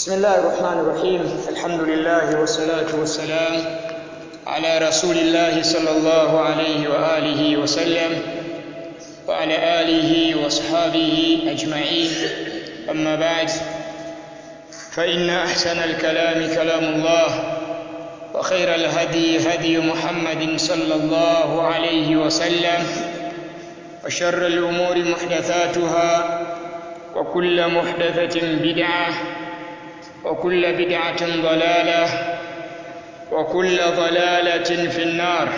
بسم الله الرحمن الرحيم. الحمد لله والصلاة والسلام على رسول الله صلى الله عليه وآله وسلم وعلى آله وصحابه أجمعين. أما بعد، فإن أحسن الكلام كلام الله، وخير الهدي هدي محمد صلى الله عليه وسلم، وشر الأمور محدثاتها، وكل محدثة بدعة، وكل بدعة ضلالة، وكل ضلالة في النار.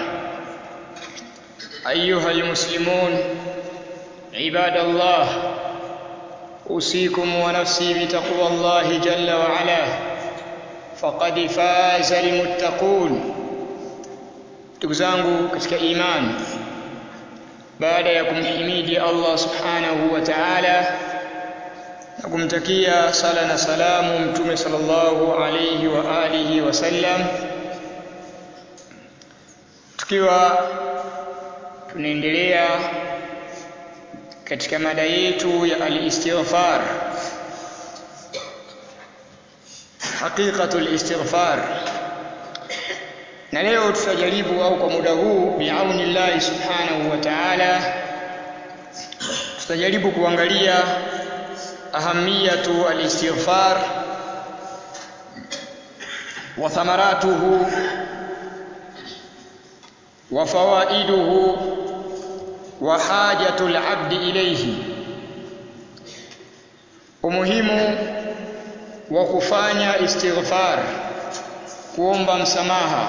أيها المسلمون عباد الله، أوصيكم ونفسي بتقوى الله جل وعلا، فقد فاز المتقون. Ndugu zangu katika imani, baada ya kumhimidi Allah subhanahu wa ta'ala na kumtakia sala na salamu mtume sallallahu alayhi wa alihi wasallam, tukiwa tunaendelea katika mada yetu ya al-istighfar, haqiqatul istighfar. Na leo tutajaribu, au kwa muda huu biauni Allah subhanahu wa ta'ala, tutajaribu kuangalia ahamiyatu al-istighfar wa thamaratuhu wa fawaiduhu wa hajatul abdi ilayhi, umuhimu wa kufanya istighfar, kuomba msamaha,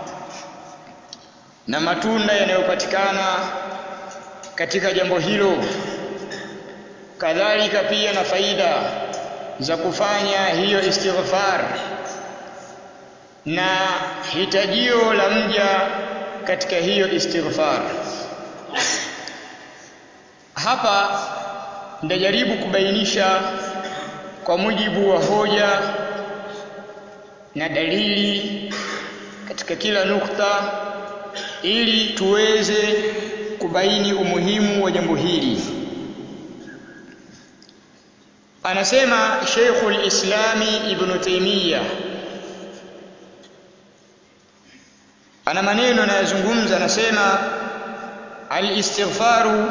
na matunda yanayopatikana katika jambo hilo, kadhalika pia na faida za kufanya hiyo istighfar, na hitajio la mja katika hiyo istighfar. Hapa ndajaribu kubainisha kwa mujibu wa hoja na dalili katika kila nukta, ili tuweze kubaini umuhimu wa jambo hili. Anasema Sheikhul Islami Ibn Taymiyyah, ana maneno anayozungumza, anasema al-istighfaru,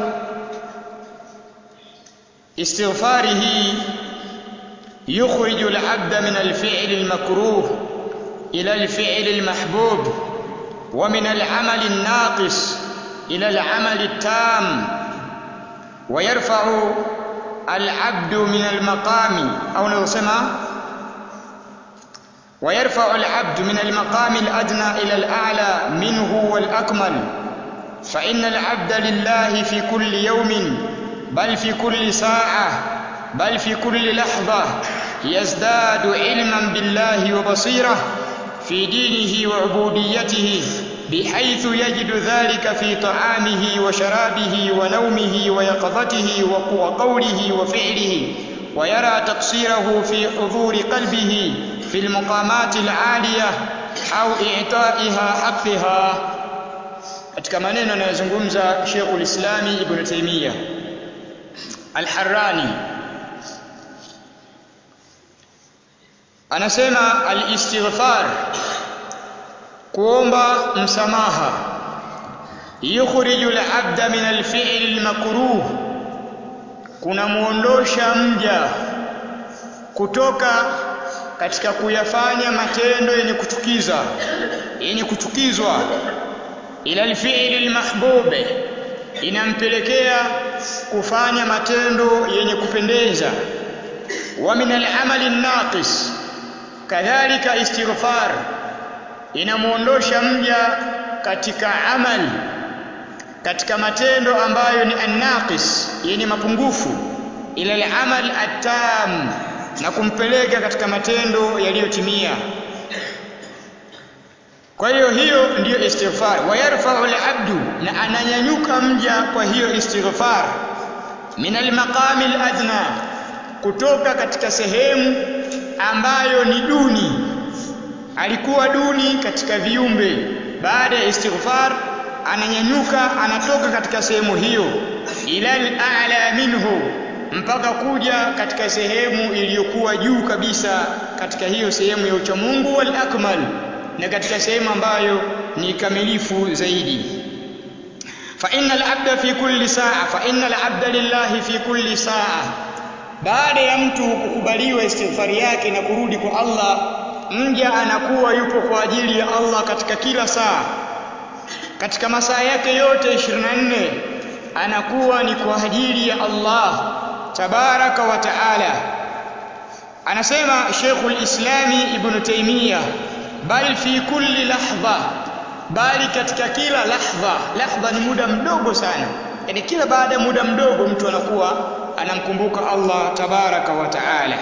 istighfarihi yukhriju al-'abda min al-fi'li al-makruh ila al-fi'li al-mahbub, wa min al-'amali an-naqis ila al-'amali at-tam, wa yarfa'u العبد من المقام، أو نسمى ويرفع العبد من المقام الأدنى إلى الأعلى منه والأكمل، فإن العبد لله في كل يوم، بل في كل ساعة، بل في كل لحظة يزداد علما بالله وبصيرة في دينه وعبوديته، بحيث يجد ذلك في طعامه وشرابه ونومه ويقظته وقوله وفعله، ويرى تقصيره في حضور قلبه في المقامات العالية أو إعطائها حقها. katika maneno anayozungumza Sheikhul Islami Ibn Taymiyyah Al-Harrani, anasema al-istighfar, kuomba msamaha, yukhriju al-'abda min al-fi'li al-makruh, kunamuondosha mja kutoka katika kuyafanya matendo yenye kuchukiza, yenye kuchukizwa, ila al-fi'li al-mahbub, inampelekea kufanya matendo yenye kupendeza, wa min al-'amali an-naqis, kadhalika istighfar inamuondosha mja katika amali, katika matendo ambayo ni an-naqis, yenye mapungufu, ila al-amal at-tam, na kumpeleka katika matendo yaliyotimia. Kwa hiyo ndiyo istighfar. Wa yarfa'u al-'abdu, na ananyanyuka mja kwa hiyo istighfar, min al-maqami al-adna, kutoka katika sehemu ambayo ni duni, alikuwa duni katika viumbe. Baada ya istighfar ananyanyuka, anatoka katika sehemu hiyo, ila al-a'la minhu, mpaka kuja katika sehemu iliyokuwa juu kabisa katika hiyo sehemu ya uchamungu wal akmal, na katika sehemu ambayo ni kamilifu zaidi. Fa innal abda fi kulli saa, fa innal abda lillahi fi kulli saa. Baada ya mtu kukubaliwa istighfari yake na kurudi kwa Allah, mja anakuwa yupo kwa ajili ya Allah katika kila saa. Katika masaa yake yote 24 anakuwa ni kwa ajili ya Allah tabaraka wa taala. Anasema Sheikhul Islami Ibn Taymiyyah, bal fi kulli lahdha, bali katika kila lahdha. Lahdha ni muda mdogo sana, yani kila baada ya muda mdogo mtu anakuwa anamkumbuka Allah tabaraka wa taala.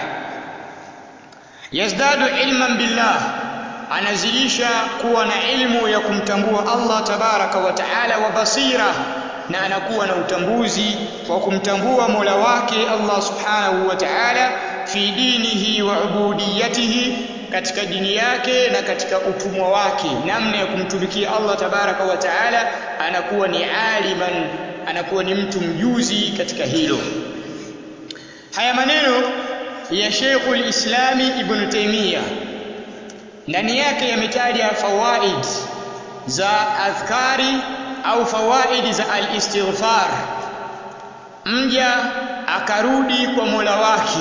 Yazdadu ilman billah, anazidisha kuwa na ilmu ya kumtambua Allah tabaraka wa taala, wa basira, na anakuwa na utambuzi wa kumtambua Mola wake Allah subhanahu wa ta'ala, fi dinihi wa ubudiyatihi, katika dini yake na katika utumwa wake, namna ya kumtumikia Allah tabaraka wa ta'ala. Anakuwa ni aliman, anakuwa ni mtu mjuzi katika hilo. Haya maneno ya Sheikhul Islami Ibn Taymiyyah ndani yake yametaja fawaid za adhkari au fawaidi za al-istighfar. Mja akarudi kwa Mola wake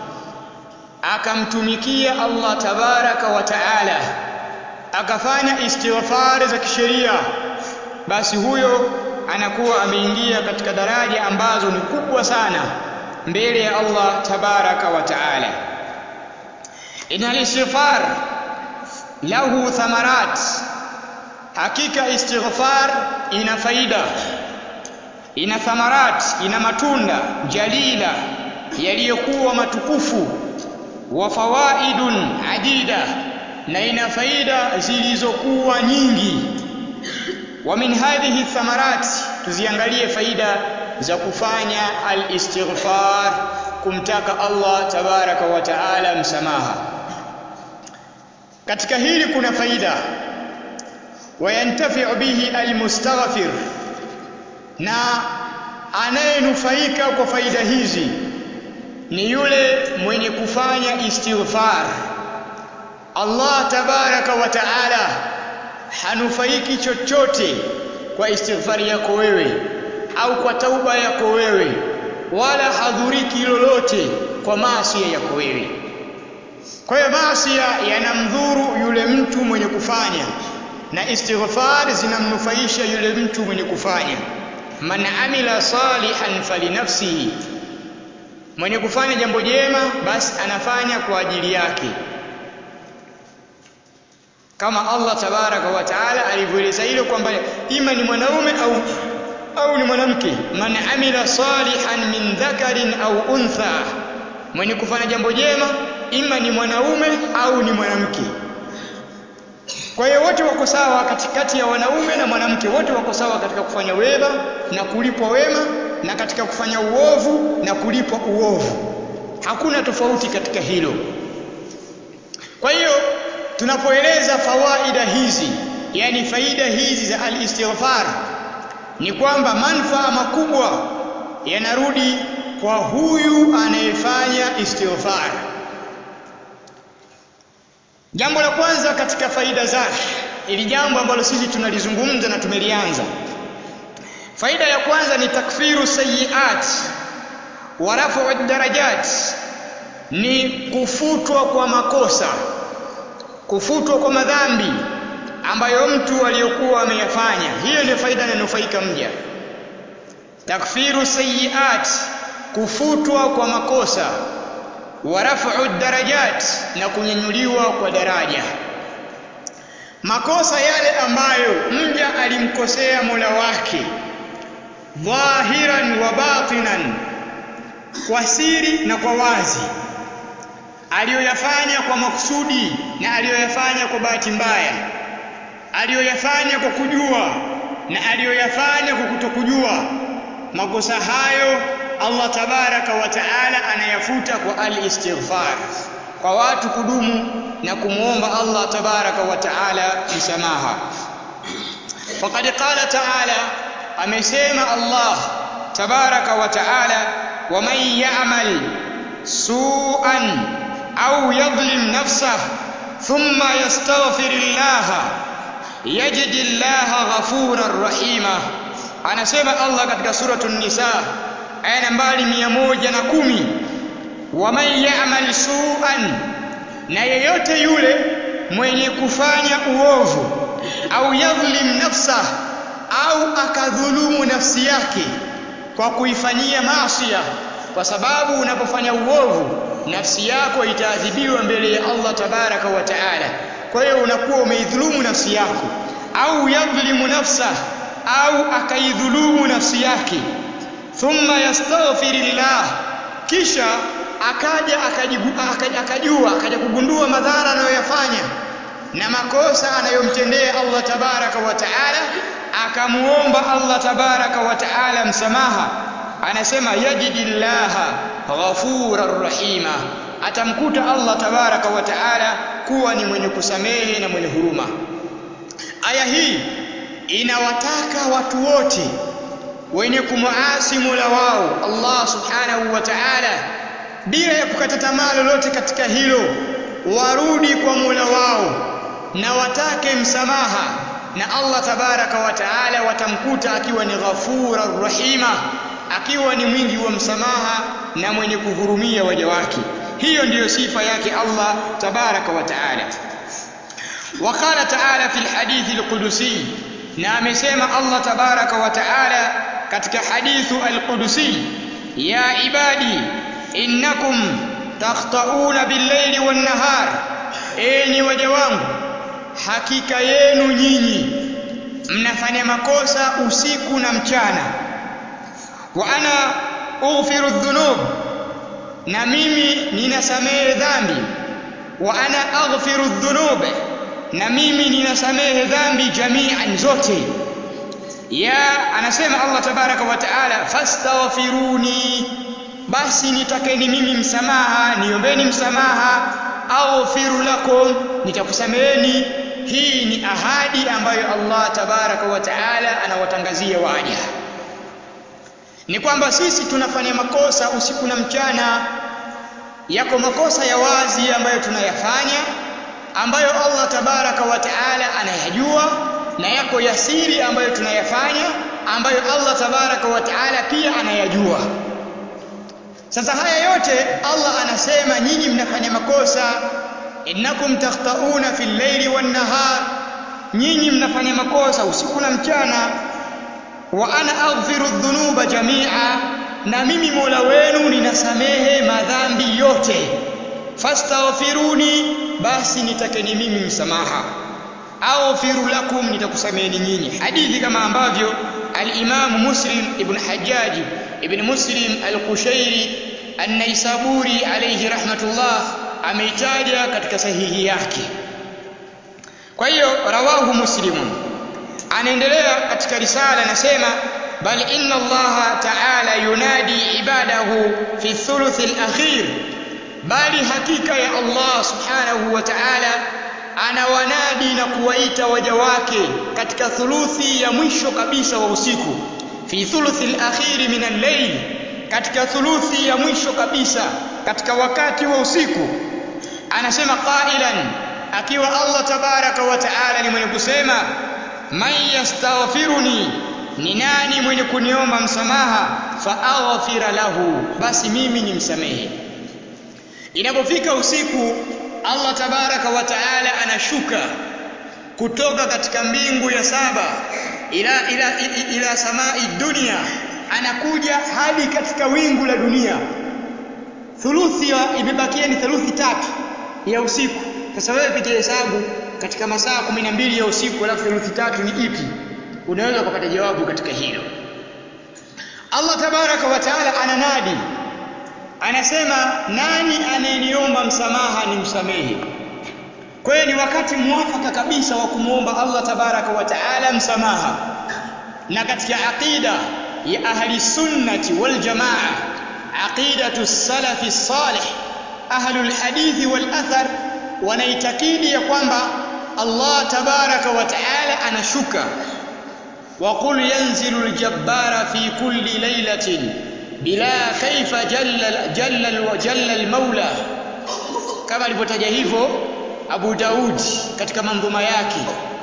akamtumikia Allah tabaraka wa taala, akafanya istighfar za kisheria, basi huyo anakuwa ameingia katika daraja ambazo ni kubwa sana mbele ya Allah tabaraka wa taala. Inal istighfar lahu thamarat, hakika istighfar ina faida, ina thamarat, ina matunda jalila yaliyokuwa matukufu, wa fawaidun adida, na ina faida zilizokuwa nyingi. Wa min hadhihi thamarat, tuziangalie faida za kufanya al-istighfar, kumtaka Allah tabaraka wa taala msamaha. Katika hili kuna faida, wayantafi'u bihi almustaghfir, na anayenufaika kwa faida hizi ni yule mwenye kufanya istighfar. Allah tabaraka wa taala hanufaiki chochote kwa istighfari yako wewe au kwa tauba yako wewe, wala hadhuriki lolote kwa maasi yako wewe. Kwa hiyo maasi yanamdhuru yule mtu mwenye kufanya, na istighfar zinamnufaisha yule mtu mwenye kufanya. Man amila salihan falinafsihi, mwenye kufanya jambo jema basi anafanya kwa ajili yake, kama Allah tabaraka wa taala alivyoeleza hilo kwamba ima ni mwanaume au ni mwanamke. Man amila salihan min dhakarin au untha, mwenye kufanya jambo jema ima ni mwanaume au ni mwanamke. Kwa hiyo wote wako sawa, katikati ya wanaume na mwanamke wote wako sawa katika kufanya wema na kulipwa wema, na katika kufanya uovu na kulipwa uovu. Hakuna tofauti katika hilo. Kwa hiyo tunapoeleza fawaida hizi, yani faida hizi za al-istighfar, ni kwamba manufaa makubwa yanarudi kwa huyu anayefanya istighfar. Jambo la kwanza katika faida zake, ili jambo ambalo sisi tunalizungumza na tumelianza. Faida ya kwanza ni takfiru sayiat wa raf'u darajat, ni kufutwa kwa makosa, kufutwa kwa madhambi ambayo mtu aliyokuwa ameyafanya. Hiyo ndio faida inayonufaika mja. Takfiru sayiat, kufutwa kwa makosa, wa raf'u darajat, na kunyanyuliwa kwa daraja. Makosa yale ambayo mja alimkosea Mola wake dhahiran wa batinan, kwa siri na kwa wazi, aliyoyafanya kwa makusudi na aliyoyafanya kwa bahati mbaya, aliyoyafanya kwa kujua na aliyoyafanya kwa kutokujua, makosa hayo Allah tabaraka wa taala anayafuta kwa al-istighfar, kwa watu kudumu na kumuomba Allah tabaraka wa taala msamaha. Faqad qala taala, amesema Allah tabaraka wa taala, ومن يعمل سوءا أو يظلم نفسه ثم يستغفر الله يجد الله غفورا رحيما. Anasema Allah katika suratul Nisa aya nambari 110, waman ya'mal su'an, na yeyote yule mwenye kufanya uovu, au yadhlim nafsah, au akadhulumu nafsi yake kwa kuifanyia maasiya, kwa sababu unapofanya uovu nafsi yako itaadhibiwa mbele ya Allah tabaraka wa taala. Kwa hiyo unakuwa umeidhulumu nafsi yako. Au yadhlimu nafsah, au akaidhulumu nafsi yake, thumma yastaghfirillah, kisha akaja kugundua madhara anayoyafanya na makosa anayomtendea Allah tabaraka wa taala, akamuomba Allah tabaraka wa taala msamaha, anasema yajidillaha ghafurar rahima, atamkuta Allah tabaraka wa taala kuwa ni mwenye kusamehe na mwenye huruma. Aya hii inawataka watu wote wenye kumuasi Mola wao Allah subhanahu wa ta'ala, bila ya kukata tamaa lolote katika hilo, warudi kwa Mola wao na watake msamaha, na Allah tabaraka wa ta'ala watamkuta akiwa ni ghafura rahima, akiwa ni mwingi wa msamaha na mwenye kuhurumia waja wake. Hiyo ndiyo sifa yake Allah tabaraka wa ta'ala. وقال تعالى في الحديث القدسي، na amesema Allah tabaraka wa taala katika hadithu al-Qudusi, ya ibadi innakum takhtauna bil-layli wan-nahar, enyi waja wangu hakika yenu nyinyi mnafanya makosa usiku na mchana. Wa ana ughfiru dhunub, na mimi ninasamehe dhambi. Wa ana aghfiru dhunub, na mimi ninasamehe dhambi jami'an, zote. Ya anasema Allah tabaraka wa taala, fastaghfiruni, basi nitakeni mimi msamaha, niombeni msamaha, aghfiru lakum, nitakusameheni. Hii ni ahadi ambayo Allah tabaraka wa taala anawatangazia waja, ni kwamba sisi tunafanya makosa usiku na mchana. Yako makosa ya wazi ambayo tunayafanya, ambayo Allah tabaraka wa taala anayajua, na yako yasiri ambayo tunayafanya, ambayo Allah tabaraka wa taala pia anayajua. Sasa haya yote Allah anasema nyinyi mnafanya makosa, innakum takhtauna fil layli wan nahar, nyinyi mnafanya makosa usiku na mchana. Wa ana aghfiru dhunuba jami'a, na mimi Mola wenu ninasamehe madhambi yote. Fastaghfiruni, basi nitakeni mimi msamaha, aghfiru lakum, nitakusameheni nyinyi. Hadithi kama ambavyo al-Imam Muslim ibn Hajjaj ibn Muslim al-Qushairi an-Naisaburi alayhi rahmatullah ameitaja katika sahihi yake. Kwa hiyo rawahu Muslimun. Anaendelea katika risala, anasema bal inna Allah ta'ala yunadi ibadahu fi thuluth al-akhir, bali hakika ya Allah subhanahu wa ta'ala anawanadi na kuwaita waja wake katika thuluthi ya mwisho kabisa wa usiku. Fi thuluthi al-akhir min al-layl, katika thuluthi ya mwisho kabisa katika wakati wa usiku. Anasema qailan, akiwa Allah tabaraka wa ta'ala ni mwenye kusema, man yastaghfiruni, ni nani mwenye kuniomba msamaha, fa aghfira lahu, basi mimi nimsamehe. Inapofika usiku, Allah tabaraka wa taala anashuka kutoka katika mbingu ya saba ila samai dunia, anakuja hadi katika wingu la dunia. Thuluthi imebakia ni thuluthi tatu ya usiku. Sasa wewe piga hesabu katika masaa 12 ya usiku, alafu thuluthi tatu ni ipi? Unaweza kupata jawabu katika hilo. Allah tabaraka wa taala ananadi, anasema nani anayeniomba msamaha nimsamehe. Kwa hiyo ni wakati mwafaka kabisa wa kumuomba Allah tabaraka wa taala msamaha. Na katika aqida ya ahli sunnati wal jamaa, aqidatu salafi salih, ahlul hadithi wal athar, wanaitakidi ya kwamba Allah tabaraka wa taala anashuka. Wa qul yanzilu al-jabbara fi kulli laylatin bila kaifa jalla al-maula, kama alipotaja hivyo Abu Daud katika mandhuma yake.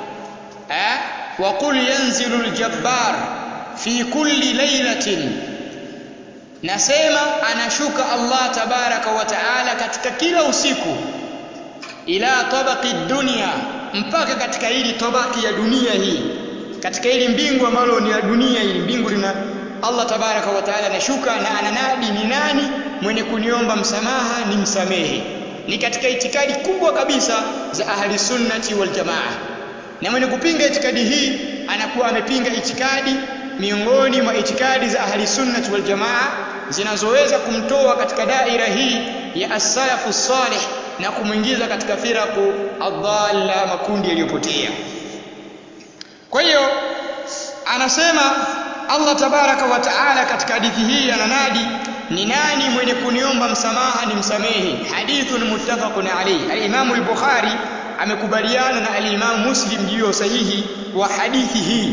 Wa qul yanzilu al-jabbar fi kulli laylatin, nasema anashuka Allah tabaraka wa taala katika kila usiku, ila tabaqi dunya, mpaka katika hili tabaki ya dunia hii, katika hili mbingu ambalo ni la dunia hili mbingu lina Allah tabaraka wa taala anashuka na ananadi ni nani mwenye kuniomba msamaha nimsamehe. Ni katika itikadi kubwa kabisa za ahli sunnati wal jamaa, na mwenye kupinga itikadi hii anakuwa amepinga itikadi miongoni mwa itikadi za ahli sunnati wal jamaa zinazoweza kumtoa katika daira hii ya as-salafu salih na kumuingiza katika firaqu adalla, makundi yaliyopotea. Kwa hiyo anasema Allah tabaraka wa taala katika hadithi hii ananadi ni nani mwenye kuniomba msamaha nimsamehe. Hadithun muttafaqun alayhi, al-Imam al-Bukhari amekubaliana na al-Imam Muslim juu ya sahihi wa hadithi hii.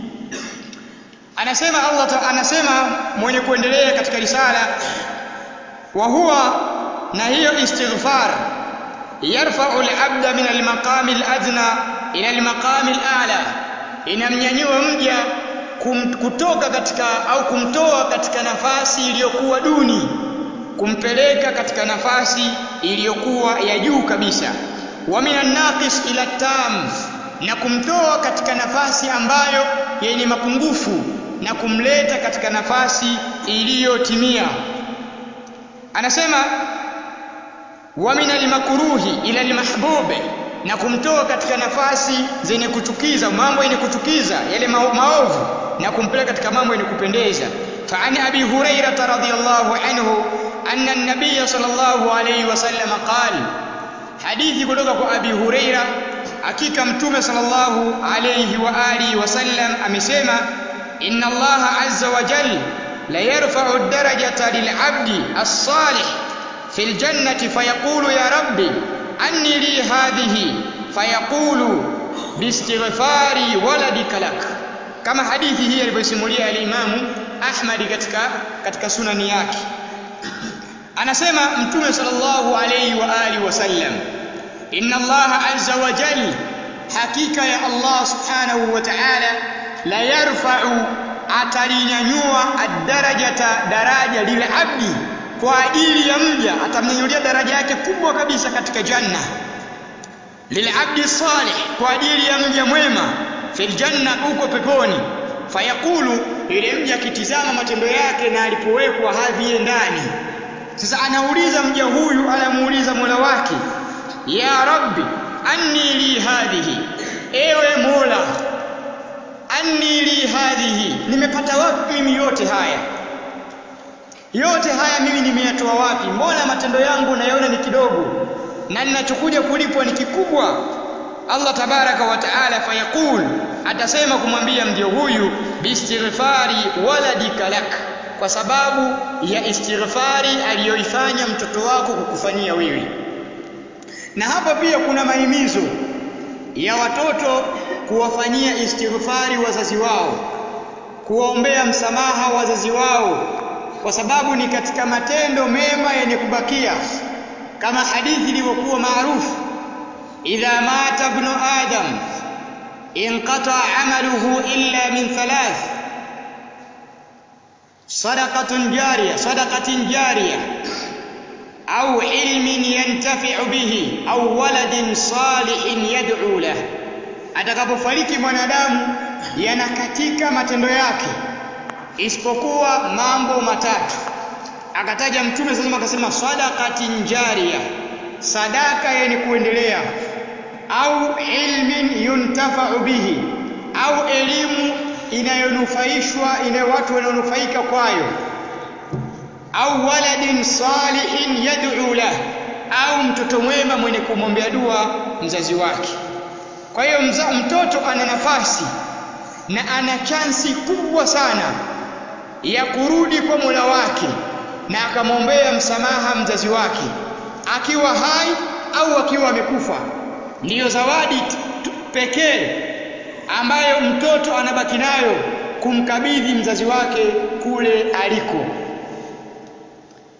Anasema mwenye kuendelea katika risala, wa huwa, na hiyo istighfar, yarfa'u al-'abda min al-maqami al-adna ila al-maqami al-a'la, inamnyanyua mja kutoka katika au kumtoa katika nafasi iliyokuwa duni kumpeleka katika nafasi iliyokuwa ya juu kabisa. Wa minan naqis ila tam, na kumtoa katika nafasi ambayo yenye mapungufu na kumleta katika nafasi iliyotimia. Anasema wa minal makruhi ila al-mahbub, na kumtoa katika nafasi zenye kuchukiza, mambo yenye kuchukiza yale maovu, na kumpeleka katika mambo yenye kupendeza. Fa an Abi Hurairah radhiyallahu anhu anna an-nabiy sallallahu alayhi wasallam qala, hadithi kutoka kwa Abi Hurairah, hakika mtume sallallahu alayhi wa alihi wasallam amesema, inna Allah azza wa jalla la yarfa'u ad-darajata lil-'abdi as-salih fil jannati fayaqulu ya rabbi anni li hadhihi fayaqulu biistighfari waladika lak, kama hadithi hii alivyosimulia al-Imam Ahmad katika sunani yake. Anasema mtume sallallahu alayhi wa alihi wasallam, inna Allah azza wa jalla, hakika ya Allah subhanahu wa ta'ala, la yarfa'u, atalinyanyua ad-darajata, daraja lil-'abdi, kwa ajili ya mja, atamnyanyulia daraja yake kubwa kabisa katika janna, lil-'abdi salih, kwa ajili ya mja mwema, fil janna, huko peponi. Fayaqulu, ile mja akitizama matendo yake na alipowekwa hadhi ndani, sasa anauliza mja huyu, anamuuliza Mola wake, ya rabbi anni li hadhihi, ewe Mola, anni li hadhihi, nimepata wapi mimi yote haya mimi nimeyatoa wapi? Mbona matendo yangu nayaona ni kidogo na ninachokuja kulipwa ni kikubwa? Allah tabaraka wa taala fayaqul, atasema kumwambia mja huyu, biistighfari waladika lak, kwa sababu ya istighfari aliyoifanya mtoto wako kukufanyia wewe. Na hapa pia kuna mahimizo ya watoto kuwafanyia istighfari wazazi wao, kuwaombea msamaha wazazi wao, kwa sababu ni katika matendo mema yenye kubakia, kama hadithi ilivyokuwa maarufu, idha mata ibnu adam inqata amaluhu illa min thalath, sadaqatin jariya au ilmin yantafi'u bihi au waladin salihin yad'u lahu. Atakapofariki mwanadamu yanakatika matendo yake isipokuwa mambo matatu. Akataja mtume sasa, akasema sadaqatin jariya, sadaka yenye kuendelea, au ilmin yuntafa'u bihi, au elimu inayonufaishwa, watu wanaonufaika kwayo, au waladin salihin yad'u lahu, au mtoto mwema mwenye kumwombea dua mzazi wake. Kwa hiyo mtoto ana nafasi na ana chansi kubwa sana ya kurudi kwa Mola wake na akamwombea msamaha mzazi wake, akiwa hai au akiwa amekufa. Ndiyo zawadi pekee ambayo mtoto anabaki nayo, kumkabidhi mzazi wake kule aliko.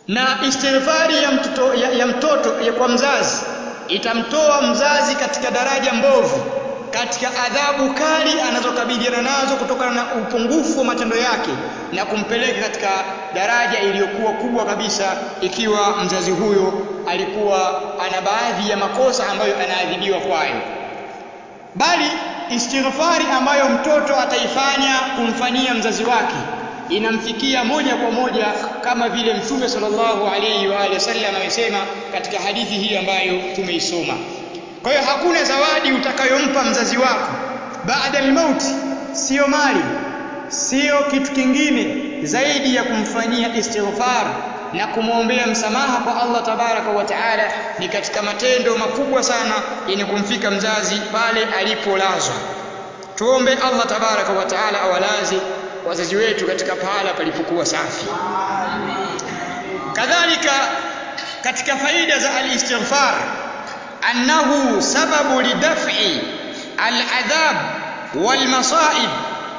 Na istighfari ya mtoto kwa mzazi itamtoa mzazi katika daraja mbovu, katika adhabu kali anazokabiliana nazo kutokana na upungufu wa matendo yake, na kumpeleka katika daraja iliyokuwa kubwa kabisa, ikiwa mzazi huyo alikuwa ana baadhi ya makosa ambayo anaadhibiwa kwayo. Bali istighfari ambayo mtoto ataifanya kumfanyia mzazi wake inamfikia moja kwa moja, kama vile Mtume sallallahu alayhi wa alihi wasallam amesema katika hadithi hii ambayo tumeisoma. Kwa hiyo hakuna zawadi utakayompa mzazi wako baada al-mauti, sio mali, sio kitu kingine zaidi ya kumfanyia istighfar na kumwombea msamaha kwa Allah tabaraka wa taala. Ni katika matendo makubwa sana yenye kumfika mzazi pale alipolazwa. Tuombe Allah tabaraka wa taala awalaze wazazi wetu katika pahala palipokuwa safi. Kadhalika katika faida za al-istighfar annahu sababu lidaf'i al-adhab wal-masa'ib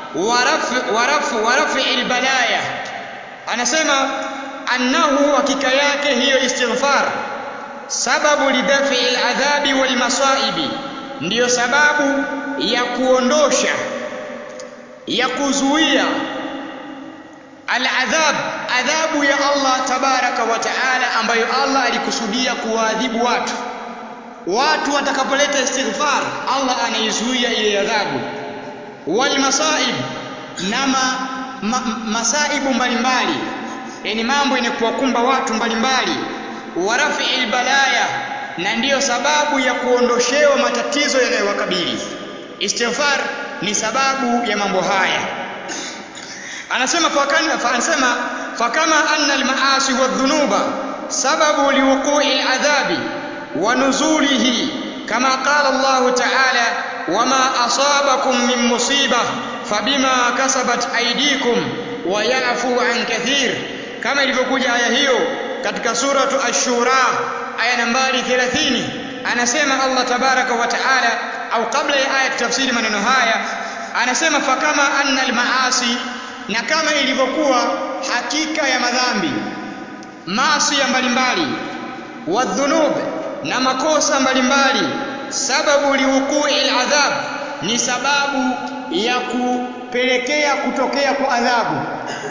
wa raf'i al-balaya. Anasema annahu, hakika yake hiyo istighfar, sababu lidaf'i al-adhabi wal-masa'ib, ndiyo sababu ya kuondosha, ya kuzuia al-adhab, adhabu ya Allah tabaraka wa taala ambayo Allah alikusudia kuwaadhibu watu watakapoleta istighfar, Allah anaizuia ile adhabu. Wal masaib, na masaibu mbalimbali, yani mambo yenye kuwakumba watu mbalimbali. Wa rafi'il balaya, na ndiyo sababu ya kuondoshewa matatizo yanayowakabili. Istighfar ni sababu ya mambo haya. Anasema fakama anna al-maasi wadh-dhunuba sababu liwuqu'i al-adhabi wa nuzulihi, kama qala Allah ta'ala wama asabakum min musibah fabima kasabat aydikum wa ya'fu an kathir, kama ilivyokuja aya hiyo katika suratu ash-shura aya nambari 30. Anasema Allah tabaraka wa ta'ala, au kabla ya aya tafsiri maneno haya, anasema fakama anna al-maasi, na kama ilivyokuwa hakika ya madhambi, maasi ya mbalimbali, wadhunub, na makosa mbalimbali, sababu liwuqu'i al-adhab, ni sababu ya kupelekea kutokea kwa adhabu.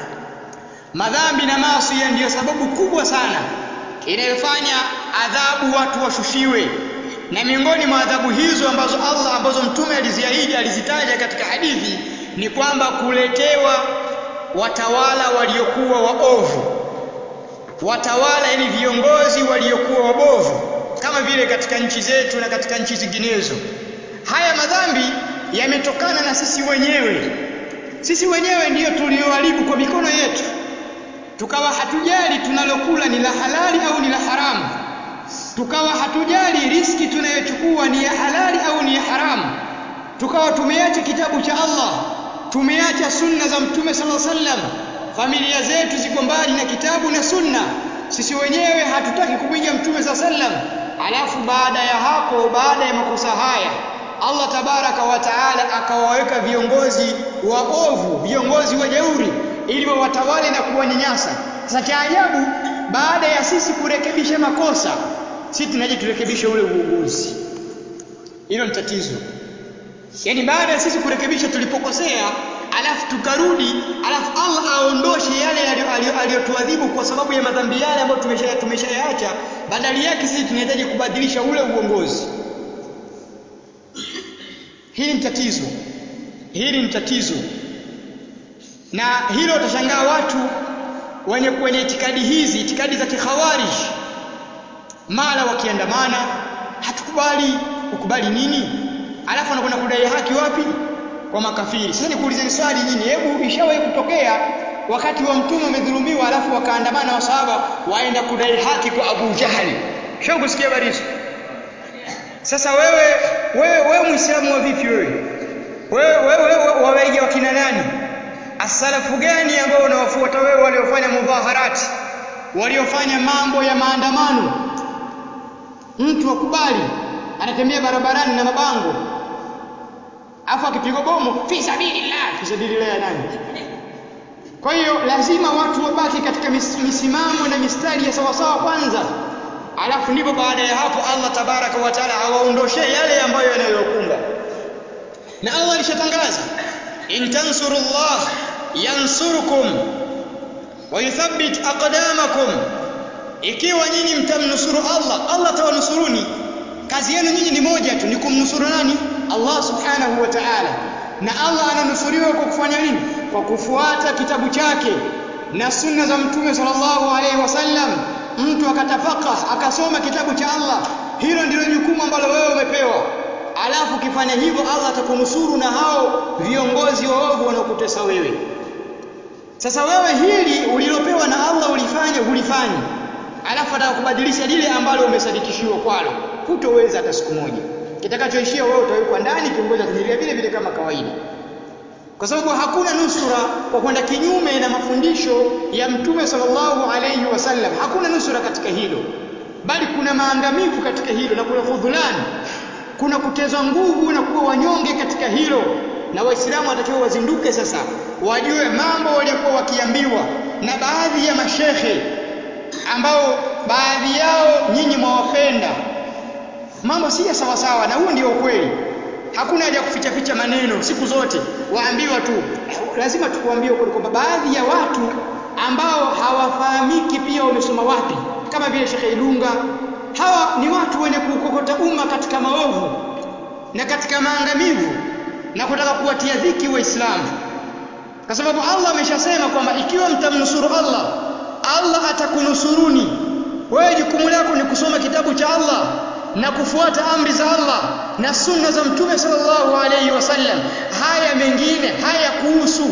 Madhambi na maasi ndiyo sababu kubwa sana inayofanya adhabu watu washushiwe, na miongoni mwa adhabu hizo ambazo Mtume aliziahidi, alizitaja katika hadithi, ni kwamba kuletewa watawala waliokuwa waovu, watawala yani viongozi waliokuwa wabovu, kama vile katika nchi zetu na katika nchi zinginezo. Haya madhambi yametokana na sisi wenyewe. Sisi wenyewe ndiyo tulioharibu kwa mikono yetu, tukawa hatujali tunalokula ni la halali au ni la haramu, tukawa hatujali riski tunayochukua ni ya halali au ni ya haramu, tukawa tumeacha kitabu cha Allah, tumeacha sunna za Mtume sallallahu alaihi wasallam. Familia zetu ziko mbali na kitabu na sunna, sisi wenyewe hatutaki kumwiga Mtume sallallahu alaihi wasallam. Alafu baada ya hapo, baada ya makosa haya, Allah tabaraka wa taala akawaweka viongozi waovu, viongozi wajeuri, ili watawale na kuwanyanyasa. Sasa cha ajabu, baada ya sisi kurekebisha makosa, sisi tunaje turekebishe ule uongozi. Hilo ni tatizo. Yani baada ya sisi kurekebisha tulipokosea, alafu tukarudi, alafu Allah aondoshe yale aliyotuadhibu kwa sababu ya madhambi yale ambayo tumeshayaacha, badala yake sisi tunahitaji kubadilisha ule uongozi. Hili ni tatizo. Na hilo utashangaa watu wenye itikadi hizi, itikadi za kikhawarij, mara wakiandamana, hatukubali. Ukubali nini? Alafu anakwenda kudai haki wapi? Kwa makafiri. Sasa nikuulizeni swali nyinyi, hebu ishawahi kutokea wakati wa Mtume amedhulumiwa, alafu wakaandamana wasahaba waenda kudai haki kwa Abu Jahali? Shau kusikia habari hizo? Sasa wewe Muislamu wa vipi wewe wawaiga wakina nani? Asalafu gani ambao unawafuata wewe, waliofanya mudhaharati, waliofanya mambo ya maandamano? Mtu akubali anatembea barabarani na mabango, afu akipigwa bomu fi sabilillah ya nani? Kwa hiyo lazima watu wabaki katika misimamo na mistari ya sawasawa kwanza, alafu ndipo baada ya hapo Allah tabaraka wa taala awaondoshe yale ambayo yanayokumba. Na Allah alishatangaza, in tansurullah yansurukum wa yuthabbit aqdamakum, ikiwa nyinyi mtamnusuru Allah, Allah atawanusuruni. Kazi yenu nyinyi ni moja tu, ni kumnusuru nani? Allah subhanahu wa ta'ala. Na Allah ananusuriwa kwa kufanya nini? Kwa kufuata kitabu chake na sunna za Mtume sallallahu alaihi wasallam. Mtu akatafaka akasoma kitabu cha Allah, hilo ndilo jukumu ambalo wewe umepewa. Alafu ukifanya hivyo Allah atakunusuru na hao viongozi waovu wanaokutesa wewe. Sasa wewe hili ulilopewa na Allah hulifanya, alafu atakubadilisha lile ambalo umesadikishiwa kwalo, hutoweza hata siku moja. Kitakachoishia wewe utawekwa ndani, kiongozi ataendelea vile vile kama kawaida, kwa sababu hakuna nusura kwa kwenda kinyume na mafundisho ya Mtume sallallahu alayhi wasallam. Hakuna nusura katika hilo, bali kuna maangamivu katika hilo, na kuna khudhulani, kuna kutezwa nguvu na kuwa wanyonge katika hilo. Na Waislamu watakiwa wazinduke sasa, wajue mambo waliokuwa wakiambiwa na baadhi ya mashehe ambao baadhi yao nyinyi mwawapenda. Mambo si sawa sawa, na huo ndio ukweli. Hakuna haja kuficha ficha maneno siku zote, waambiwa tu. Lazima tukuambie kwamba baadhi ya watu ambao hawafahamiki pia wamesoma wapi, kama vile Sheikh Ilunga, hawa ni watu wenye kukokota umma katika maovu na katika maangamivu na kutaka kuwatia dhiki Waislamu, kwa sababu Allah ameshasema kwamba ikiwa mtamnusuru Allah, Allah atakunusuruni. Wewe jukumu lako ni kusoma kitabu cha Allah na kufuata amri za Allah na sunna za Mtume sallallahu alayhi wasallam. Haya mengine haya kuhusu.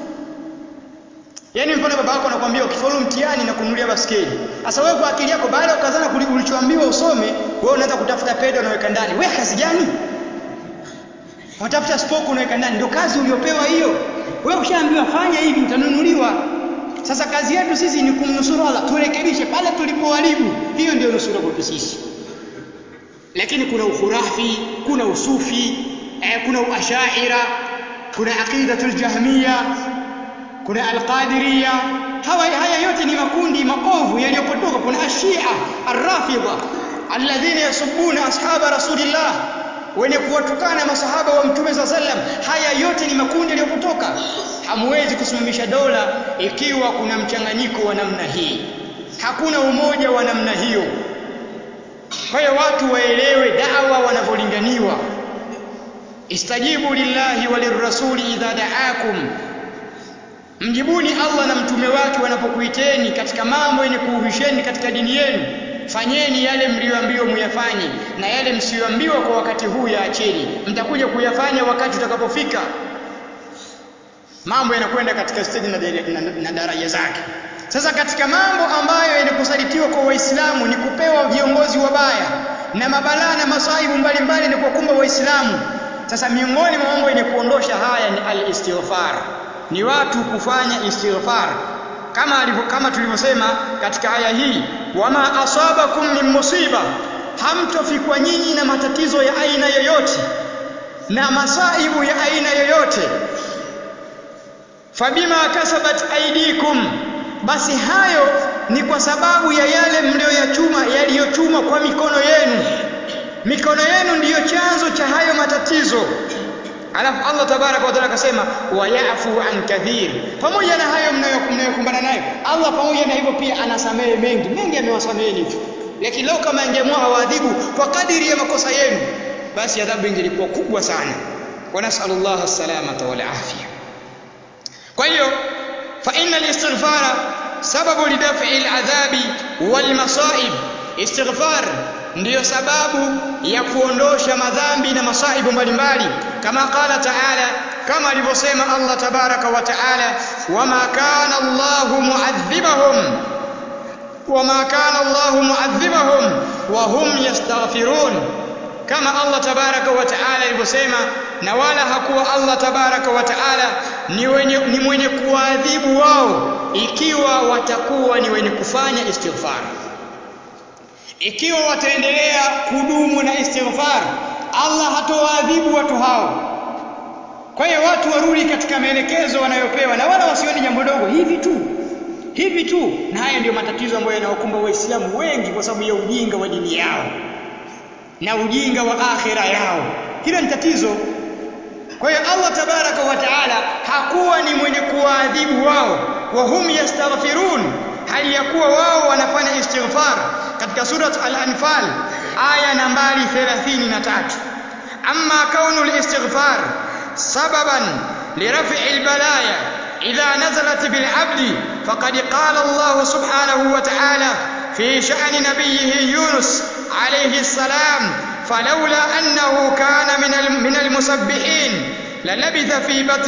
Yaani mfano baba yako anakuambia ukifaulu mtihani na kununulia baskeli. Sasa wewe kwa akili yako baada ya ukazana ulichoambiwa usome, wewe unaanza kutafuta pedo unaweka ndani. Wewe kazi gani? Unatafuta spoku unaweka ndani, ndio kazi uliopewa hiyo. Wewe ushaambiwa fanya hivi utanunuliwa. Sasa kazi yetu sisi ni kumnusuru Allah, turekebishe pale tulipoharibu. Hiyo ndio nusura kwetu sisi. Lakini kuna ukhurafi, kuna usufi, kuna uashaira, kuna aqidatul jahmiya, kuna alqadiriya. Haya yote ni makundi maovu yaliyopotoka. Kuna ashia, arrafidha, alladhina yasubbuna ashaba rasulillah, wenye kuwatukana masahaba wa Mtume sallallahu alaihi wasallam. Haya yote ni makundi yaliyopotoka. Hamwezi kusimamisha dola ikiwa kuna mchanganyiko wa namna hii, hakuna umoja wa namna hiyo. Kwa hiyo watu waelewe da'wa wanavyolinganiwa. Istajibu lillahi walirrasuli idha da'akum, mjibuni Allah na mtume wake wanapokuiteni katika mambo yenye kuuhisheni katika dini yenu. Fanyeni yale mlioambiwa muyafanye, na yale msioambiwa kwa wakati huu yaacheni, mtakuja kuyafanya wakati utakapofika. Mambo yanakwenda katika stage na daraja zake. Sasa katika mambo ambayo yanakusalitiwa kwa Waislamu ni kupewa viongozi wabaya na mabalaa na masaibu mbalimbali ni kuwakumba Waislamu. Sasa miongoni mwa mambo yenye kuondosha haya ni al-istighfar, ni watu kufanya istighfar, kama tulivyosema katika aya hii, wama asabakum min musiba, hamtofikwa nyinyi na matatizo ya aina yoyote na masaibu ya aina yoyote, fabima kasabat aidikum, basi hayo ni kwa sababu ya yale mlioyachuma, yaliyochuma kwa mikono yenu. Mikono yenu ndiyo chanzo cha hayo matatizo. Alafu Allah tabaraka wa taala akasema wa ya'fu an kathir, pamoja na hayo mnayokumbana nayo, Allah pamoja na hivyo pia anasamehe mengi amewasameheni tu. Lakini leo kama angemwa awadhibu kwa kadiri ya makosa yenu, basi adhabu ingelikuwa kubwa sana. Wa nas'alullaha as-salamata wal afia. Kwa hiyo fa innal istighfara sababu lidaf'i al-adhabi wal masaib. Istighfar ndiyo sababu ya kuondosha madhambi na masaibu mbalimbali, kama qala ta'ala, kama alivyosema Allah tabaraka wa ta'ala, wama kana Allahu mu'adhibahum wa hum yastaghfirun. Kama Allah tabaraka wa ta'ala alivyosema, na wala hakuwa Allah tabaraka wa ta'ala ni mwenye kuadhibu wao ikiwa watakuwa ni wenye kufanya istighfar. Ikiwa wataendelea kudumu na istighfar, Allah hatowaadhibu watu hao. Kwa hiyo watu warudi katika maelekezo wanayopewa na wala wasioni jambo dogo hivi tu. Na haya ndio matatizo ambayo yanawakumba Waislamu wengi kwa sababu ya ujinga wa dini yao na ujinga wa akhira yao. Hilo ni tatizo. Kwa hiyo Allah tabaraka wa taala hakuwa ni mwenye kuwaadhibu wao, wa hum yastaghfirun, hali ya kuwa wao wanafanya istighfar. Katika surat al-Anfal aya nambari 33, amma kaunul istighfar sababan liraf'i al-balaya idha nazalat bil 'abdi faqad qala Allah subhanahu wa ta'ala fi sha'ni nabiyhi Yunus alayhi السلام فلولا أنه كان من المسبحين للبث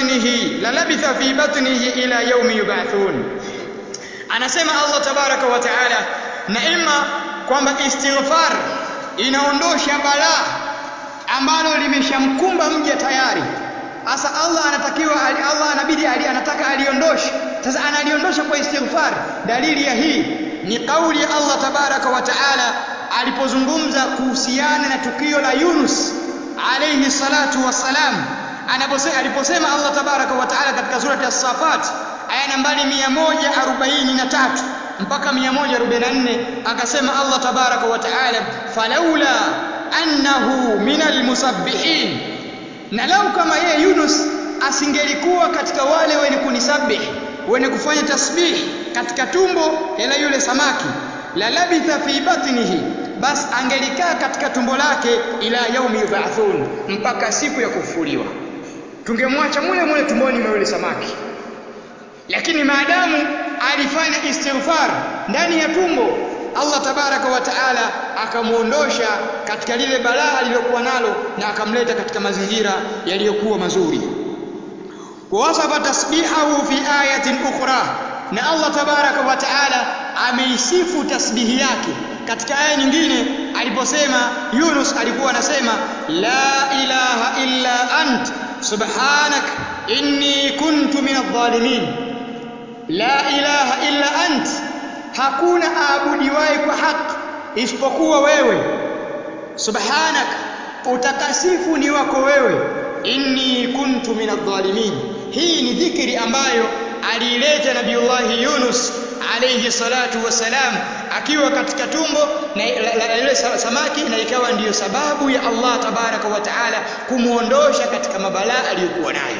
في بطنه إلى يوم يبعثون. Anasema Allah tabaraka wa taala, na ima kwamba istighfar inaondosha balaa ambalo limeshamkumba mja tayari. Asa Allah anataka aliondoshe. Sasa analiondosha kwa istighfar. Dalili ya hii ni kauli ya Allah tabaraka wa taala alipozungumza kuhusiana na tukio la Yunus alayhi salatu wassalam, aliposema Allah tabaraka wa taala katika surati as-Safat aya nambari 143 mpaka 144, akasema Allah tabaraka wa taala, falaula annahu minal musabbihin, na lau kama yeye Yunus asingelikuwa katika wale wenye kunisabih, wenye kufanya tasbih katika tumbo la yule samaki, la labitha fi batnihi, bas angelikaa katika tumbo lake ila yaumi yub'athun, mpaka siku ya kufufuliwa. Tungemwacha mule tumboni mwa yule samaki, lakini maadamu alifanya istighfar ndani ya tumbo, Allah tabaraka wa taala akamuondosha katika lile balaa alilokuwa nalo na akamleta katika mazingira yaliyokuwa mazuri. Wa wasafa tasbihahu fi ayatin ukhra, na Allah tabaraka wa taala ameisifu tasbihi yake katika aya nyingine aliposema Yunus alikuwa anasema la ilaha illa ant subhanak inni kuntu minadh-dhalimin. La ilaha illa ant, hakuna aabudiwaye kwa haki isipokuwa wewe. Subhanak, utakasifu ni wako wewe. Inni kuntu minadh-dhalimin, hii ni dhikri ambayo aliileta Nabiullahi Yunus alayhi salatu wassalam akiwa katika tumbo la yule samaki, na ikawa ndiyo sababu ya Allah tabaraka wa taala kumuondosha katika mabalaa aliyokuwa nayo.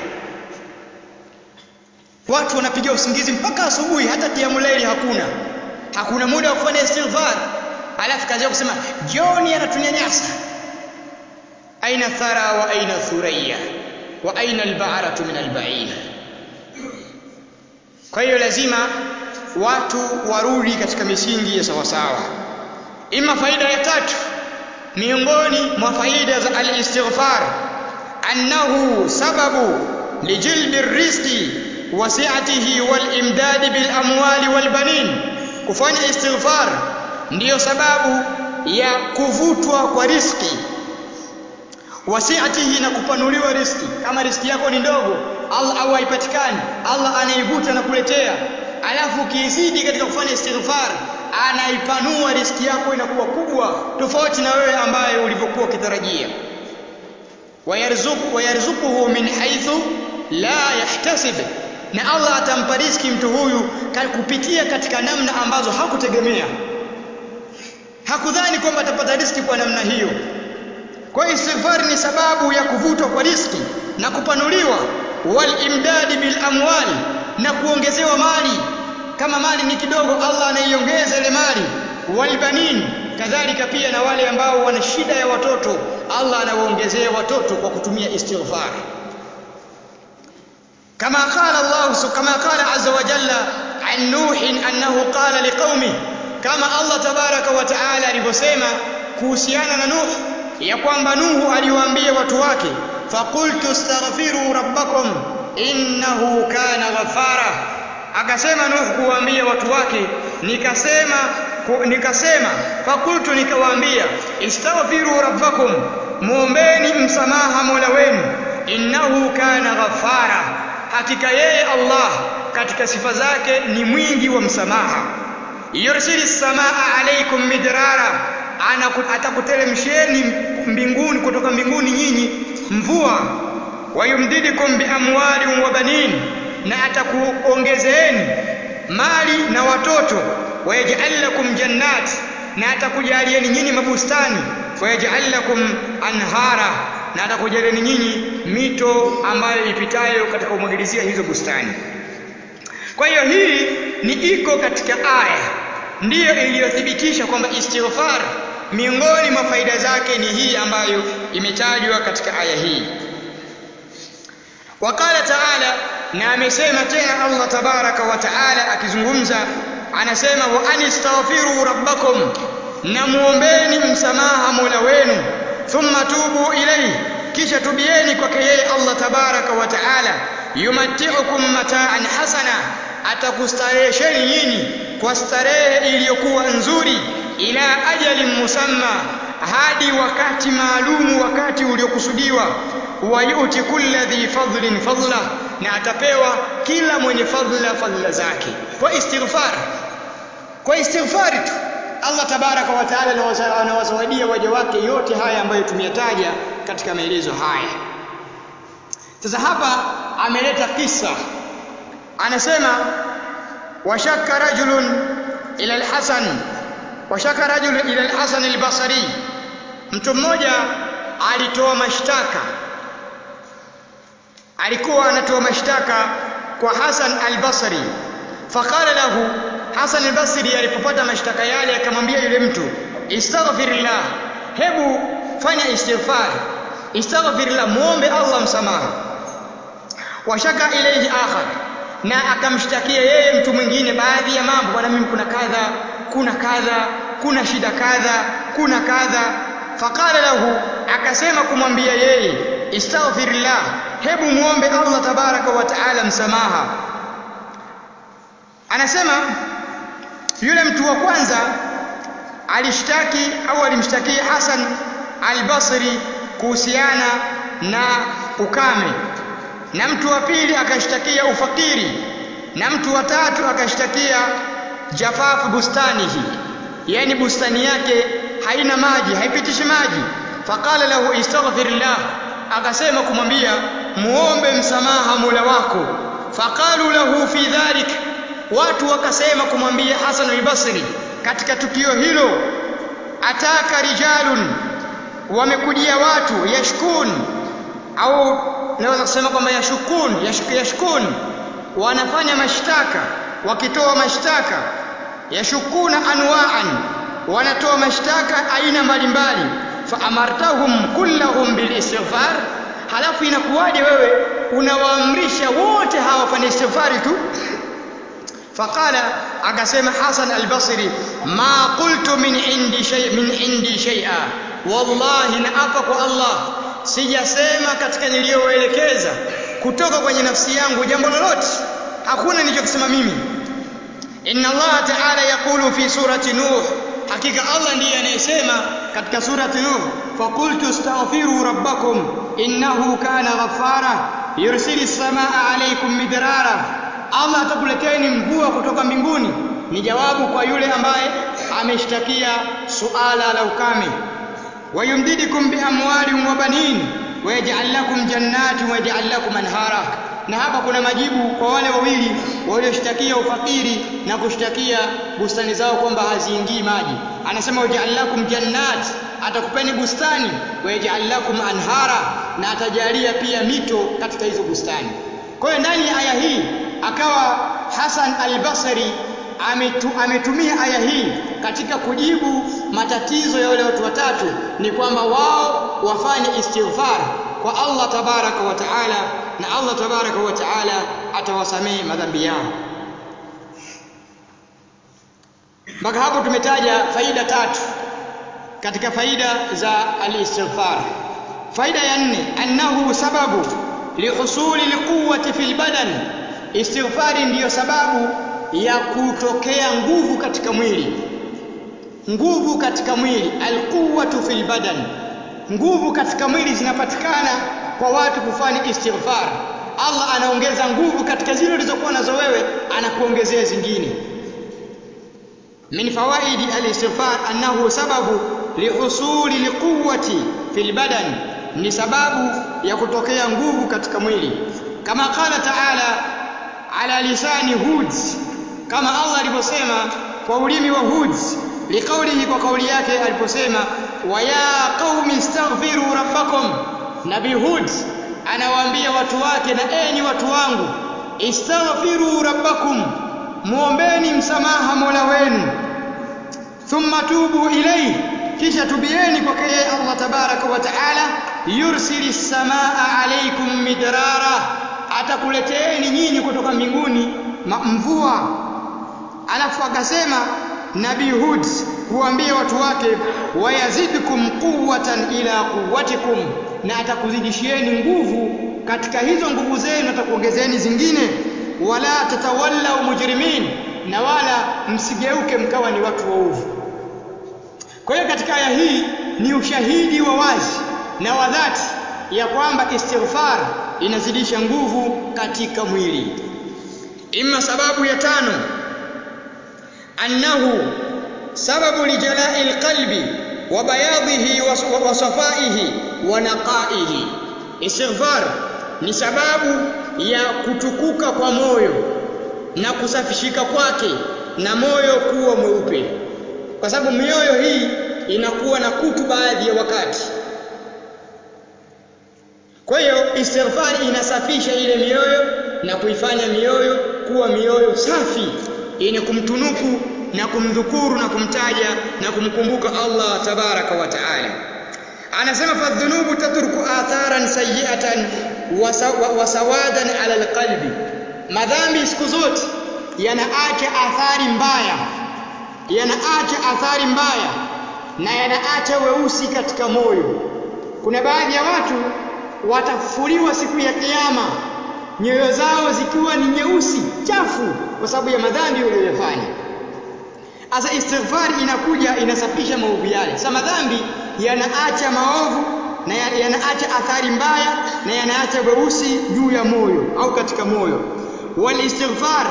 Watu wanapiga usingizi mpaka asubuhi, hata qiyamul layli hakuna muda wa kufanya istighfar, alafu kazi kusema jioni anatunyanyasa. Aina thara wa aina thuraya wa aina al-ba'ratu min al-ba'ir. Kwa hiyo lazima watu warudi katika misingi ya sawasawa. Ima faida ya tatu miongoni mwa faida za al-istighfar, annahu sababu lijilbi rizqi wasi'atihi wal imdad bil amwali wal banin. Kufanya istighfar ndiyo sababu ya kuvutwa kwa riziki, wasi'atihi, na kupanuliwa riziki. Kama riziki yako ni ndogo, Allah au haipatikani, Allah anaivuta na kuletea. Alafu ukizidi katika kufanya istighfar, anaipanua riziki yako inakuwa kubwa, tofauti na wewe ambaye ulivyokuwa ukitarajia. Wayarzuquhu min haythu la yahtasib, na Allah atampa riziki mtu huyu kupitia katika namna ambazo hakutegemea, hakudhani kwamba atapata riziki kwa namna hiyo. Kwa istighfar ni sababu ya kuvutwa kwa riziki na kupanuliwa, wal imdadi bil amwali, na kuongezewa mali. Kama mali ni kidogo, Allah anaiongeza ile mali. Wal banin, kadhalika pia na wale ambao wana shida ya watoto, Allah anawaongezea watoto kwa kutumia istighfar. Kama qala azza wa jalla an Nuh annahu qala liqaumi, kama Allah tabaraka wa taala alivyosema kuhusiana na Nuh ya kwamba Nuhu aliwaambia watu wake, faqultu astaghfiru rabbakum innahu kana ghafara. Akasema Nuhu kuwaambia watu wake, nikasema faqultu, nikawaambia, istaghfiru rabbakum, muombeni msamaha Mola wenu, innahu kana ghafara, hakika yeye Allah katika sifa zake ni mwingi wa msamaha. Yursilis samaa alaykum midrara, atakuteremsheni mbinguni, kutoka mbinguni nyinyi mvua. wayumdidukum biamwalin wa banin, na atakuongezeeni mali na watoto, wayaj'al lakum jannat, na atakujalieni nyinyi mabustani, wayaj'al lakum anhara, na atakujalieni nyinyi mito ambayo ipitayo katika kumwagilizia hizo bustani. Kwa hiyo hii ni iko katika aya, ndiyo iliyothibitisha kwamba istighfar miongoni mwa faida zake ni hii ambayo imetajwa katika aya hii. Wakala taala, na amesema tena Allah tabaraka wa taala akizungumza, anasema wa anistaghfiru rabbakum, na muombeni msamaha Mola wenu, thumma tubu ilayhi, kisha tubieni kwake yeye Allah tabaraka wa taala, yumatti'ukum mata'an hasana, atakustarehesheni nyinyi kwa starehe iliyokuwa nzuri, ila ajalin musamma, hadi wakati maalumu, wakati uliokusudiwa, wa yu'ti kulli dhi fadlin fadla, na atapewa kila mwenye fadhila zake. Kwa istighfari tu Allah tabaraka wa taala anawazawadia waja wake yote haya ambayo tumeyataja katika maelezo haya. Sasa hapa ameleta kisa, anasema washaka rajulun ila al-Hasan al-Basri, mtu mmoja alikuwa anatoa mashtaka kwa Hasan al-Basri. Faqala lahu, Hasan al-Basri alipopata mashtaka yale akamwambia yule mtu, istaghfirillah, hebu fanya istighfar, muombe Allah msamaha. Washaka ilayhi akhar, na akamshtakia yeye mtu mwingine baadhi ya mambo, bwana mimi kuna kadha, kuna shida kadha, kuna kadha. Faqala lahu, akasema kumwambia yeye, istaghfirillah, hebu muombe Allah tabaraka wa taala msamaha. Anasema yule mtu wa kwanza alimshtaki Hasan al-Basri kuhusiana na ukame, na mtu wa pili akashtakia ufakiri, na mtu wa tatu akashtakia jafafu bustanihi, yani bustani yake haina maji, haipitishi maji. Faqala lahu istaghfirillah, akasema kumwambia muombe msamaha Mola wako. Faqalu lahu fi dhalik, watu wakasema kumwambia Hasan al-Basri katika tukio hilo, ataka rijalun, wamekujia watu, yashkun, au naweza kusema kwamba yashkun, wanafanya mashtaka, wakitoa mashtaka, yashukuna anwa'an, wanatoa mashtaka aina mbalimbali. Fa amartahum kullahum bil istighfar, halafu inakuwaje wewe unawaamrisha wote hawa wafanye istighfari tu? Faqala, akasema Hasan al-Basri, ma qultu min indi shay'a, wallahi naapa kwa Allah, sijasema katika niliyoelekeza kutoka kwenye nafsi yangu jambo lolote, hakuna nilichokisema mimi. Inna Allah ta'ala yaqulu fi surati Nuh, hakika Allah ndiye anayesema katika surati Nuh, faqultu astaghfiru rabbakum innahu kana ghaffara yursilis samaa alaykum midrara, Allah atakuleteni mvua kutoka mbinguni. Ni jawabu kwa yule ambaye ameshtakia suala la ukame. Wayumdidukum biamwalin wa banin wayaj'al lakum jannatin wayaj'al lakum anhara, na hapa kuna majibu kwa wale wawili walioshtakia ufakiri na kushtakia bustani zao kwamba haziingii maji. Anasema wayaj'al lakum jannat, atakupeni bustani, wayaj'al lakum anhara, na atajalia pia mito katika hizo bustani. Kwa hiyo ndani ya aya hii akawa Hasan al-Basri ametumia aya hii katika kujibu matatizo ya wale watu watatu, ni kwamba wao wafanye istighfar kwa Allah tabaraka wa taala, na Allah tabaraka wa taala atawasamehe madhambi yao. Mpaka hapo tumetaja faida tatu katika faida za al-istighfar. Faida ya 4, annahu sababu lihusuli alquwwati fil badan, istighfari ndiyo sababu ya kutokea nguvu katika mwili. Nguvu katika mwili, alquwwatu fil badan, nguvu katika mwili zinapatikana kwa watu kufanya istighfar. Allah anaongeza nguvu katika zile ulizokuwa nazo wewe, anakuongezea zingine. Min fawaidi al-istighfar annahu sababu lihusuli alquwwati fil badan, ni sababu ya kutokea nguvu katika mwili, kama qala ta'ala ala lisani Hud, kama Allah aliposema kwa ulimi wa Hud, liqaulihi, kwa kauli yake aliposema wa ya qaumi istaghfiru rabbakum. Nabii Hud anawaambia watu wake, na enyi watu wangu, istaghfiru rabbakum, muombeni msamaha Mola wenu, thumma tubu ilayhi, kisha tubieni kwake yeye Allah tabaraka wa taala, yursilis samaa alaykum midrara, atakuleteeni nyinyi kutoka mbinguni mvua. Alafu akasema Nabii Hud kuambia watu wake, wayazidkum quwwatan ila quwwatikum, na atakuzidishieni nguvu katika hizo nguvu zenu, atakuongezeni zingine. Wala tatawallau mujrimin, na wala msigeuke mkawa ni watu waovu. Kwa hiyo katika aya hii ni ushahidi wa wazi na wa dhati ya kwamba istighfar inazidisha nguvu katika mwili. Ima sababu ya tano, annahu sababu lijalai alqalbi wa bayadhihi wa safaihi wa naqaihi. Istighfar ni sababu ya kutukuka kwa moyo na kusafishika kwake na moyo kuwa mweupe, kwa sababu mioyo hii inakuwa na kutu baadhi ya wakati. Kwa hiyo istighfar inasafisha ile mioyo na kuifanya mioyo kuwa mioyo safi yenye kumtunuku na kumdhukuru na kumtaja na kumkumbuka Allah tabaraka wa taala. Anasema fadhunubu tatruku atharan sayyi'atan wa sawadan ala alqalbi, madhambi siku zote yanaacha athari mbaya, na yanaacha weusi katika moyo. Kuna baadhi ya watu watafufuliwa siku ya kiyama nyoyo zao zikiwa ni nyeusi chafu kwa sababu ya madhambi waliyofanya. Asa istighfar inakuja inasafisha maovu yale. Sasa madhambi yanaacha maovu na yanaacha athari mbaya na yanaacha weusi juu ya moyo au katika moyo. Wal istighfar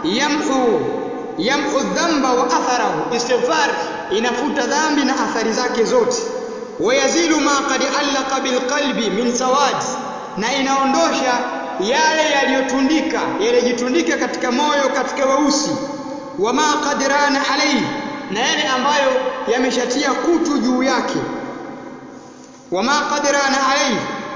yamhu dhanba wa atharahu, istighfar inafuta dhambi na athari zake zote. Wayazilu ma qad allaqa bil qalbi min sawad, na inaondosha yale yaliyojitundika katika moyo katika weusi. Wama qadirana alayhi, na yale ambayo yameshatia kutu juu yake. Wama qadirana alayhi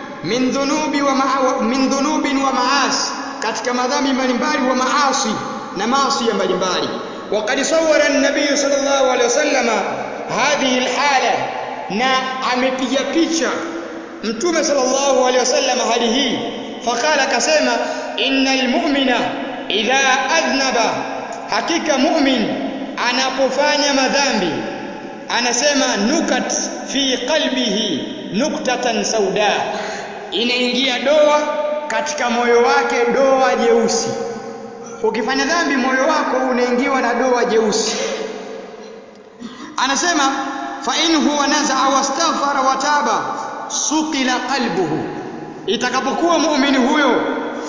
min dhunubin wa maasi, katika madhambi mbalimbali, wa maasi na maasi mbalimbali. Waqad sawwara an-nabiy sallallahu alayhi wasallam hadhihi al-hala, na amepiga picha Mtume sallallahu alayhi wasallam hali hii. Fakala, kasema innal mu'mina idha adhnaba, hakika mu'min anapofanya madhambi, anasema nukat fi qalbihi nuktatan sauda, inaingia doa katika moyo wake, doa jeusi. Ukifanya dhambi moyo wako unaingiwa na doa jeusi. Anasema fa in huwa naza'a wastaghfara wa taba suqila qalbuhu, itakapokuwa muumini huyo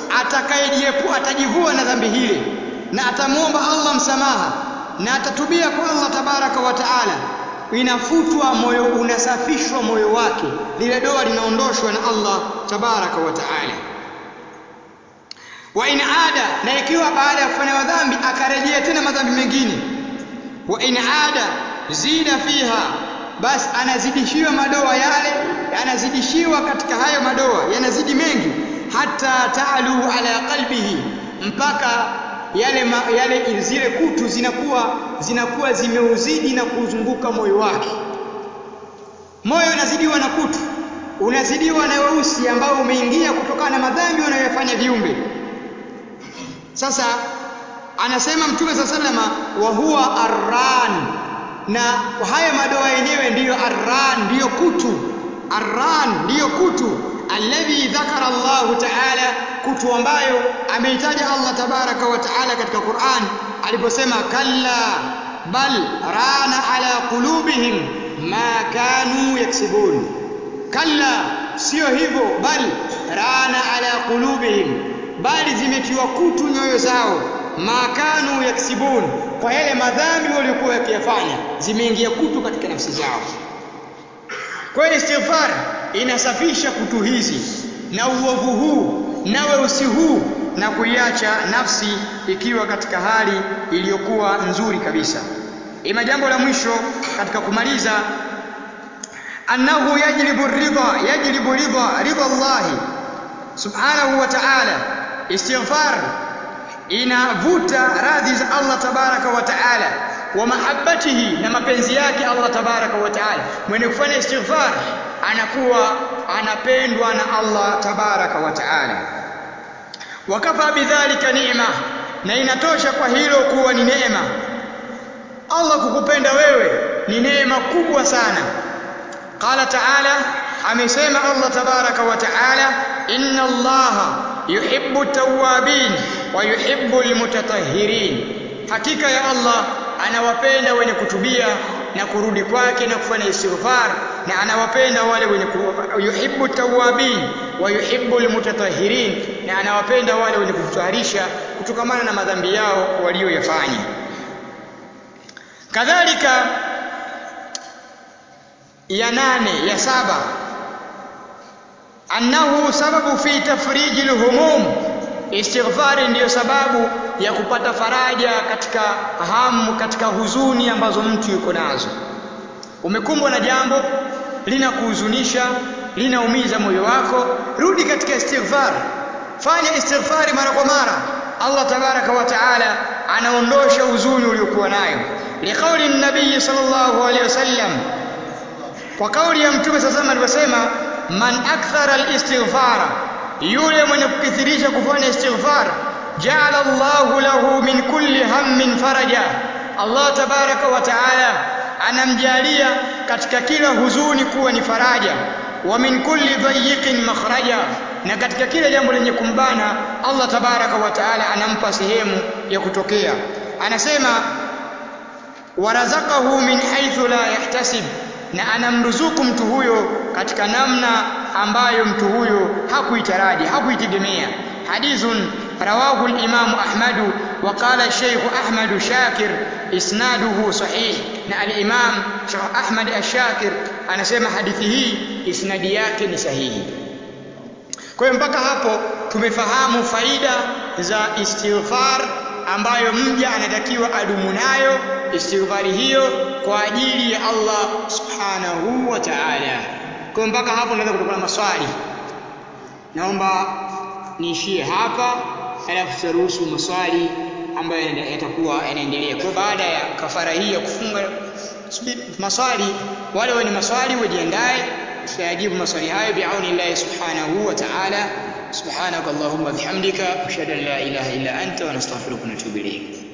atajivua na dhambi hile na atamuomba Allah msamaha na atatubia kwa Allah tabaraka wa taala, inafutwa moyo, unasafishwa moyo wake, lile doa linaondoshwa na Allah tabaraka wa taala. Wa in ada, na ikiwa baada ya kufanya dhambi akarejea tena madhambi mengine, wa in ada zida fiha, basi anazidishiwa madoa yale, anazidishiwa katika hayo madoa, yanazidi mengi, hata ta'alu ala qalbihi, mpaka yale zile kutu zinakuwa zimeuzidi na kuzunguka moyo wake. Moyo unazidiwa na kutu, unazidiwa na weusi ambao umeingia kutokana na madhambi wanayofanya viumbe. Sasa anasema Mtume sallama, wa huwa arran, na haya madoa yenyewe ndiyo arran, ndiyo kutu. Arran ndiyo kutu, alladhi dhakara Allah ta'ala, kutu ambayo ameitaja Allah tabaraka wa taala katika Qur'an aliposema kalla bal rana ala qulubihim ma kanu yaksibun. Kalla, sio hivyo, bal rana ala qulubihim, bali zimetiwa kutu nyoyo zao, ma kanu yaksibun, kwa yale madhambi waliokuwa wakiyafanya, zimeingia kutu katika nafsi zao. Kwa hiyo istighfar inasafisha kutu hizi na uovu huu na weusi huu na kuiacha nafsi ikiwa katika hali iliyokuwa nzuri kabisa. Ima jambo la mwisho katika kumaliza, annahu yajlibu ridha Allah subhanahu wa ta'ala. Istighfar inavuta radhi za Allah tabaraka wa ta'ala, wa mahabbatihi, na mapenzi yake Allah tabaraka wa ta'ala. Mwenye kufanya istighfar anakuwa anapendwa na Allah tabaraka wa ta'ala. Wakafa bidhalika ni'ma, na inatosha kwa hilo kuwa ni neema. Allah kukupenda wewe ni neema kubwa sana. Qala ta'ala, amesema Allah tabaraka wa ta'ala, inna Allaha yuhibbu at-tawwabin wa yuhibbu al-mutatahhirin. Hakika ya Allah anawapenda wenye kutubia na kurudi kwake na kufanya istighfar, na anawapenda wale wenye yuhibbu at-tawwabin wa yuhibbu al-mutatahhirin, na anawapenda wale wenye kujitaharisha kutokamana na madhambi yao walioyafanya. Kadhalika ya 8 ya 7, annahu sababu fi tafriji al-humum. Istighfari ndiyo sababu ya kupata faraja katika hamu, katika huzuni ambazo mtu yuko nazo. Umekumbwa na jambo linakuhuzunisha, linaumiza moyo wako, rudi katika istighfar. Fanya istighfari mara kwa mara, Allah tabaraka wa taala anaondosha huzuni uliokuwa nayo. Liqauli an-nabii sallallahu alayhi wasallam, kwa kauli ya Mtume sallallahu alayhi wasallam, man akthara al-istighfara, yule mwenye kukithirisha kufanya istighfar, ja'ala Allahu lahu min kulli hammin faraja. Allah tabaraka wa taala anamjalia katika kila huzuni kuwa ni faraja, wa min kulli dhayiqin makhraja, na katika kila jambo lenye kumbana Allah tabaraka wa taala anampa sehemu ya kutokea. Anasema warazaqahu min haythu la yahtasib, na anamruzuku mtu huyo katika namna ambayo mtu huyo hakuitaraji, hakuitegemea. Hadithun rawahu al-Imam Ahmad wa qala Sheikh Ahmad Shakir isnaduhu sahih, na al-Imam Sheikh Ahmad Ash-Shakir anasema hadithi hii isnadi yake ni sahihi. Kwa hiyo mpaka hapo tumefahamu faida za istighfar ambayo mja anatakiwa adumu nayo, istighfari hiyo kwa ajili ya Allah subhanahu wa ta'ala. Kwa mpaka hapo tunaweza kutoka na maswali. Naomba niishie hapa, alafu tutaruhusu maswali ambayo yatakuwa yanaendelea. Kwa baada ya kafara hii ya kufunga maswali, wale wenye maswali wajiandae, tutajibu maswali hayo bi'auni Allah subhanahu wa ta'ala. Subhanakallahumma bihamdika ashhadu an la ilaha illa anta wa nastaghfiruka wa natubu ilayk.